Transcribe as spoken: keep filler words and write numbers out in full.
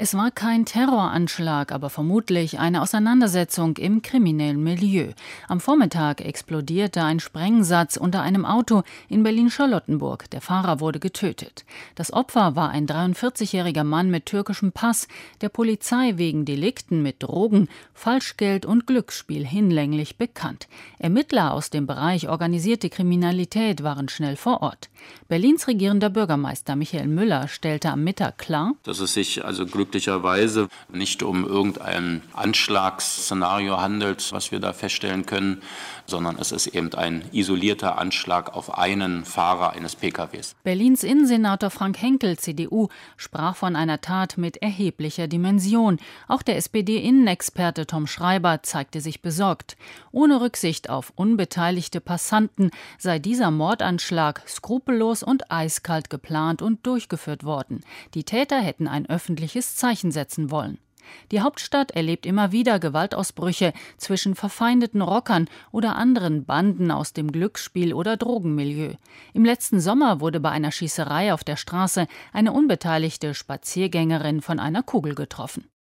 Es war kein Terroranschlag, aber vermutlich eine Auseinandersetzung im kriminellen Milieu. Am Vormittag explodierte ein Sprengsatz unter einem Auto in Berlin-Charlottenburg. Der Fahrer wurde getötet. Das Opfer war ein dreiundvierzigjähriger Mann mit türkischem Pass, der Polizei wegen Delikten mit Drogen, Falschgeld und Glücksspiel hinlänglich bekannt. Ermittler aus dem Bereich organisierte Kriminalität waren schnell vor Ort. Berlins regierender Bürgermeister Michael Müller stellte am Mittag klar, dass es sich also glücklicherweise nicht um irgendein Anschlagsszenario handelt, was wir da feststellen können, sondern es ist eben ein isolierter Anschlag auf einen Fahrer eines P K Ws. Berlins Innensenator Frank Henkel, C D U, sprach von einer Tat mit erheblicher Dimension. Auch der S P D-Innenexperte Tom Schreiber zeigte sich besorgt. Ohne Rücksicht auf unbeteiligte Passanten sei dieser Mordanschlag skrupellos und eiskalt geplant und durchgeführt worden. Die Täter hätten ein öffentliches Zeichen setzen wollen. Die Hauptstadt erlebt immer wieder Gewaltausbrüche zwischen verfeindeten Rockern oder anderen Banden aus dem Glücksspiel- oder Drogenmilieu. Im letzten Sommer wurde bei einer Schießerei auf der Straße eine unbeteiligte Spaziergängerin von einer Kugel getroffen.